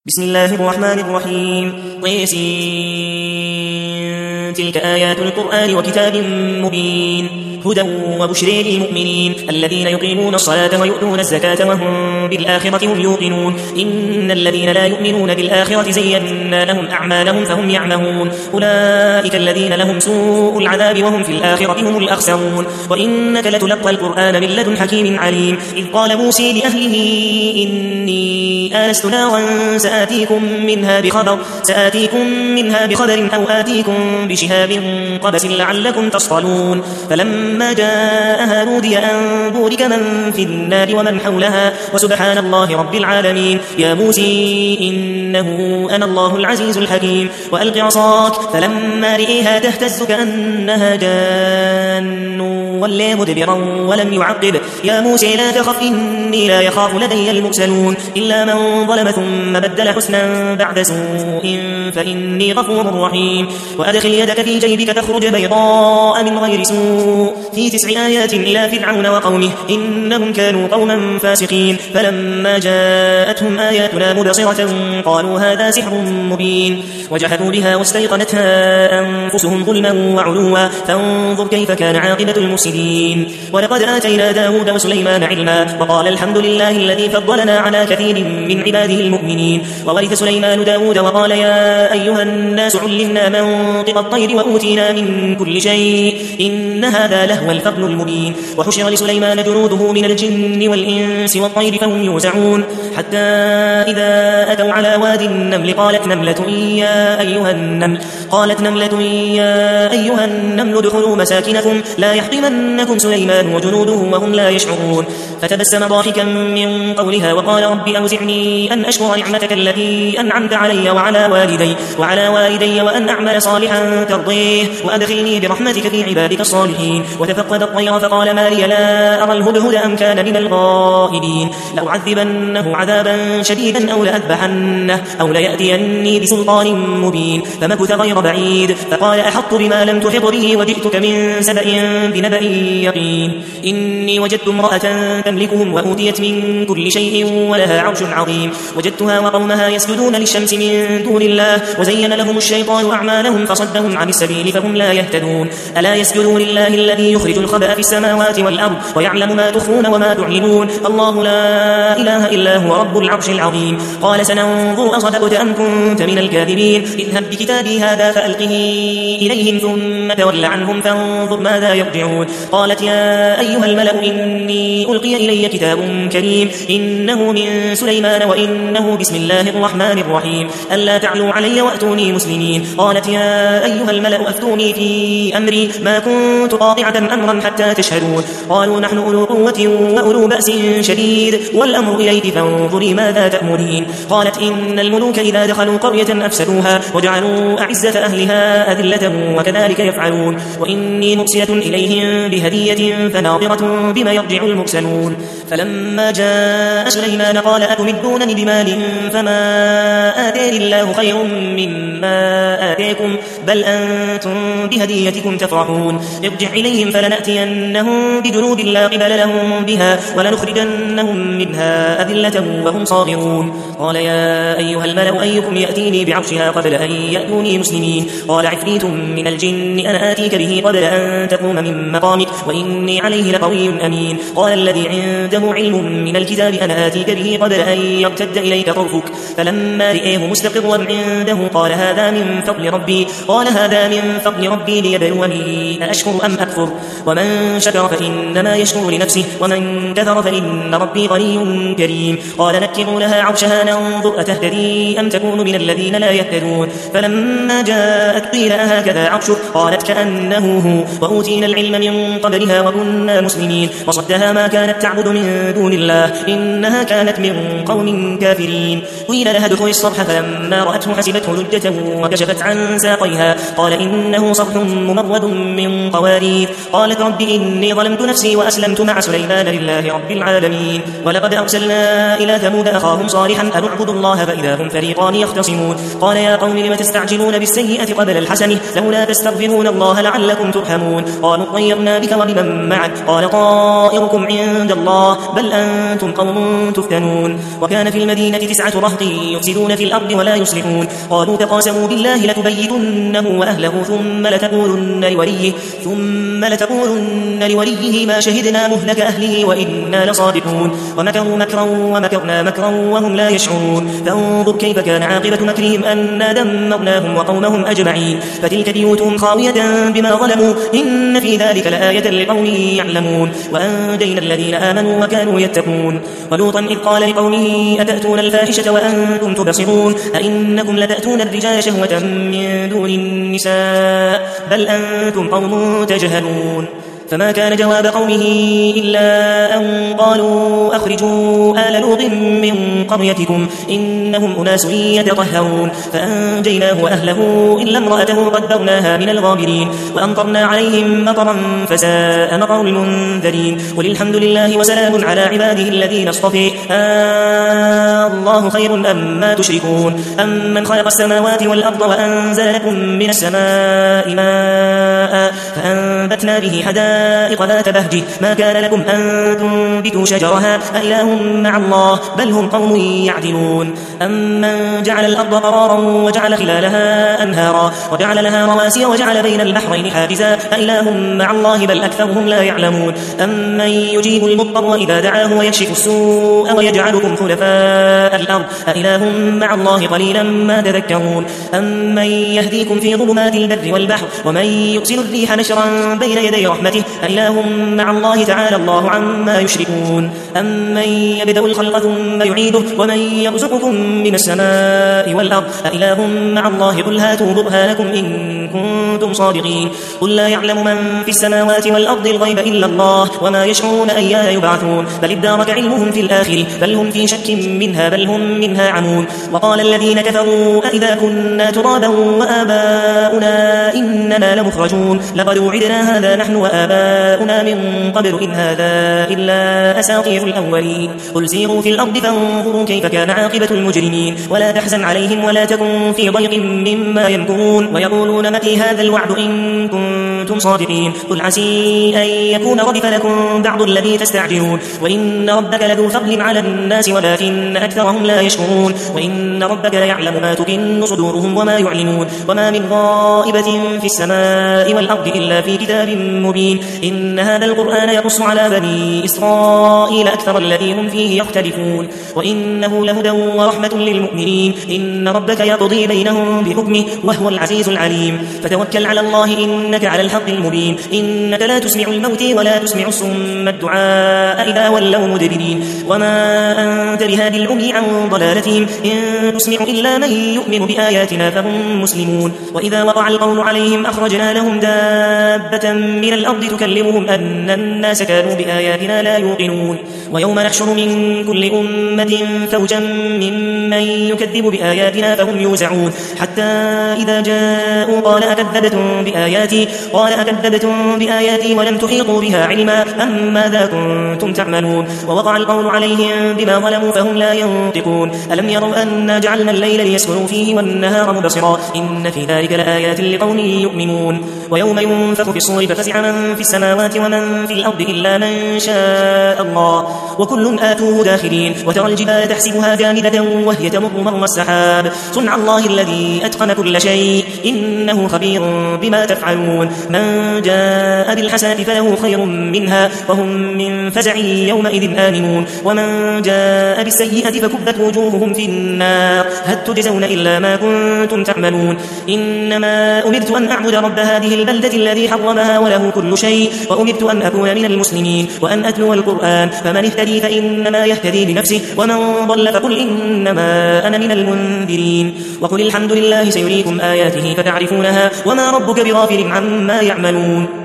بسم الله الرحمن الرحيم طيسين تلك آيات القرآن وكتاب مبين هدى وبشر للمؤمنين الذين يقيمون الصلاة ويؤتون الزكاة وهم بالآخرة هم يوقنون إن الذين لا يؤمنون بالآخرة زينا لهم أعمالهم فهم يعمهون أولئك الذين لهم سوء العذاب وهم في الآخرة هم الأخسرون وإنك لتلقى القرآن من لدن حكيم عليم إذ قال موسى لأهله إني آنست نارا سآتيكم منها بخبر أو آتيكم بشهاب قبس لعلكم تصطلون فلما جاءها نودي أن بورك من في النار ومن حولها وسبحان الله رب العالمين يا موسى إنه أنا الله العزيز الحكيم وألق عصاك فلما رئيها تهتز كأنها جان ولى مدبرا ولم يعقب يا موسى لا تخف إني لا يخاف لدي المرسلون إلا من ظلم ثم بدل حسنا بعد سوء فإني غفور رحيم وأدخل يدك في جيبك تخرج بيضاء من غير سوء في 9 آيات إلى فرعون وقومه إنهم كانوا قوما فاسقين فلما جاءتهم آياتنا مبصرة قالوا هذا سحر مبين وجحدوا بها واستيقنتها أنفسهم ظلما وعلوا فانظر كيف كان عاقبة المفسدين ولقد آتينا داود وسليمان علما وقال الحمد لله الذي فضلنا على كثير من عباده المؤمنين وورث سليمان داود وقال يا أيها الناس علمنا منطق الطير وأوتينا من كل شيء إن هذا لهو الفضل المبين وحشر لسليمان جنوده من الجن والإنس والطير فهم يوزعون حتى إذا أتوا على وادي النمل قالت نملة يا أيها النمل ادخلوا مساكنكم لا يحطمنكم سليمان وجنوده وهم لا يشعرون فتبسم ضاحكا من قولها وقال رب أوزعني أن أشكر نعمتك التي أنعمت علي وعلى والدي وأن أعمل صالحا ترضيه وأدخلني برحمتك في عبادك الصالحين وتفقد الطير فقال ما لي لا أرى الهدهد أم كان من الغائبين لأعذبنه عذابا شديدا أو لأذبحنه أو ليأتيني بسلطان مبين فمكث غير بعيد فقال أحط بما لم تحط به وجئتك من سبأ بنبأ يقين إني وجدت امرأة تملكهم وأوتيت من كل شيء ولها عرش عظيم وجدتها وقومها يسجدون للشمس من دون الله وزين لهم الشيطان أعمالهم فصدهم عن السبيل فهم لا يهتدون ألا يسجدون لله الذي يخرج الخبأ في السماوات والأرض ويعلم ما تخفون وما تعلنون الله لا إله إلا هو رب العرش العظيم قال سننظر أصدقت أم كنت من الكاذبين اذهب بكتابي هذا فألقه إليهم ثم تول عنهم فانظر ماذا يرجعون قالت يا أيها الملأ إني ألقي إلي كتاب كريم إنه من سليمان وإنه بسم الله الرحمن الرحيم ألا تعلوا علي وأتوني مسلمين قالت يا أيها الملأ أفتوني في أمري ما كنت قاطعة أمرا حتى تشهدون قالوا نحن أولو قوة وأولو بأس شديد والأمر إليك فانظري ماذا تأمرين قالت إن الملوك إذا دخلوا قرية أفسدوها وجعلوا أعزة أهلها أذلة وكذلك يفعلون وإني مرسلة إليهم بهدية فناظرة بما يرجع المرسلون فلما جاء سليمان قال أتمدونني بمال فما آتاني الله خير مما آتيكم بل أنتم بهديتكم تفرحون ارجع إليهم فلنأتينهم بجنود لا قبل لهم بها ولنخرجنهم منها أذلة وهم صاغرون قال يا أيها الملأ أيكم يأتيني بعرشها قبل أن يأتوني مسلمين قال عفريت من الجن أنا آتيك به قبل أن تقوم من مقامك وإني عليه لقوي أمين قال الذي عنده علم من الكتاب أنا آتيك به قبل أن يرتد إليك طرفك فلما رئيه مستقرا عنده قال هذا من فضل ربي ليبلوني أشكر أم أكفر ومن شكر فإنما يشكر لنفسه ومن كفر فإن ربي غني كريم قال نكروا لها عرشها ننظر أتهتدي أم تكون من الذين لا يهتدون فلما جاءت قيل أهكذا عرشك قالت كأنه هو وأوتينا العلم من قبلها وكنا مسلمين وصدها ما كانت تعبد من دون الله إنها كانت من قوم كافرين قيل لها ادخل الصرح فلما رأته حسبته لجة وكشفت عن ساقيها قال إنه صرح ممرد من قوارير قالت رب إني ظلمت نفسي وأسلمت مع سليمان لله رب العالمين ولقد أرسلنا إلى ثمود أخاهم صالحا أن اعبدوا الله فإذا هم فريقان يختصمون قال يا قوم لم تستعجلون بالسيئة قبل الحسنة لولا تستغفرون الله لعلكم ترحمون قالوا طيرنا بك وبمن معك قال طائركم عند الله بل أنتم قوم تفتنون وكان في المدينة 9 رهط يفسدون في الأرض ولا يصلحون قالوا تقاسموا بالله لتبيتنه وأهله ثم لتقولن لوليه ما شهدنا مهلك أهله وإنا لصادقون ومكروا مكرا ومكرنا مكرا وهم لا يشعرون فانظر كيف كان عاقبة مكرهم أنا دمرناهم وقومهم أجمعين فتلك بيوتهم خاوية بما ظلموا إن في ذلك لآية لقوم يعلمون وأنجينا الذين آمنوا وكانوا يتقون ولوطا إذ قال لقومه أتأتون الفاحشة وأنتم تبصرون أئنكم لتأتون الرجال شهوة من دون النساء بل أنتم قوم تجهلون فما كان جواب قومه إلا أن قالوا أخرجوا آل لوط من قريتكم إنهم أناس يتطهرون فأنجيناه وأهله إلا امرأته قدرناها من الغابرين وأمطرنا عليهم مطرا فساء مطر المنذرين قل الحمد لله وسلام على عباده الذين اصطفى الله خير أما تشركون أمن خلق السماوات والأرض وأنزل لكم من السماء ماء فأنبتنا به حدائق ذات بهجة ما كان لكم أن تنبتوا شجرها أإله مع الله بل هم قوم يعدلون أمن جعل الأرض قرارا وجعل خلالها أنهارا وجعل لها رواسي وجعل بين البحرين حاجزا أإله مع الله بل أكثرهم لا يعلمون أمن يجيب المضطر إذا دعاه ويكشف السوء ويجعلكم خلفاء الأرض أإله مع الله قليلا ما تذكرون أمن يهديكم في ظلمات البر والبحر ومن يرسل الريح نشرا بين يدي رحمته أإله مع الله تعالى الله عما يشركون أمن يبدأ الخلق ثم يعيده ومن يرزقكم من السماء والأرض أإله مع الله قل هاتوا برهانكم إن كنتم صادقين قل لا يعلم من في السماوات والأرض الغيب إلا الله وما يشعرون أيان يبعثون بل ادارك علمهم في الآخر بل هم في شك منها بل هم منها عمون وقال الذين كفروا أئذا كنا ترابا وآباؤنا إننا لمخرجون لقد وعدنا هذا نحن وآباؤنا من قبل إن هذا إلا أساطير الأولين قل سيروا في الأرض فانظروا كيف كان عاقبة المجرمين ولا تحزن عليهم ولا تكن في ضيق مما يمكرون ويقولون متى هذا الوعد إن كنتم صادقين قل عسي أن يكون ردف لكم بعض الذي تستعجلون وإن ربك لذو فضل على الناس ولكن أكثرهم لا يشكرون وإن ربك ليعلم ما تكن صدورهم وما يعلنون وما من غائبة في السماء والأرض إلا في كتاب مبين إن هذا القرآن يقص على بني إسرائيل أكثر الذي هم فيه يختلفون وإنه لهدى ورحمة للمؤمنين إن ربك يقضي بينهم بحكمه وهو العزيز العليم فتوكل على الله إنك على الحق المبين إنك لا تسمع الموت ولا تسمع الصم الدعاء إذا ولوا مدبرين وما أنت بهادي العمي عن ضلالتهم إن تسمع إلا من يؤمن بآياتنا فهم مسلمون وإذا وقع القول عليهم أخرجنا لهم دابة من الأرض تكلمهم أن الناس كانوا بآياتنا لا يوقنون ويوم نحشر من كل أمة فوجا ممن يكذب بآياتنا فهم يوزعون حتى إذا جاءوا قال أكذبتم بآياتي ولم تحيطوا بها علما أم ماذا كنتم تعملون ووقع القول عليهم بما ظلموا فهم لا ينطقون ألم يروا أنا جعلنا الليل ليسكنوا فيه والنهار مبصرا إن في ذلك لآيات لقوم يؤمنون ويوم ينفخ في الصور ففزع من في السماوات ومن في الأرض إلا من شاء الله وكل آتوه داخلين وترى الجبال تحسبها جامدة وهي تمر مر السحاب صنع الله الذي أتقن كل شيء إنه خبير بما تفعلون من جاء بالحسنة فله خير منها وهم من فزع يومئذ آمنون ومن جاء بالسيئة فكبت وجوههم في النار هل تجزون إلا ما كنتم تعملون إنما أمرت أن أعبد رب هذه البلدة الذي حرمها وله كل شيء وأمرت أن أكون من المسلمين وأن أتلو القرآن فمن اهتدي فإنما يهتدي لنفسه ومن ضل فقل إنما أنا من المنذرين وقل الحمد لله سيريكم آياته فتعرفونها وما ربك بغافل عما يعملون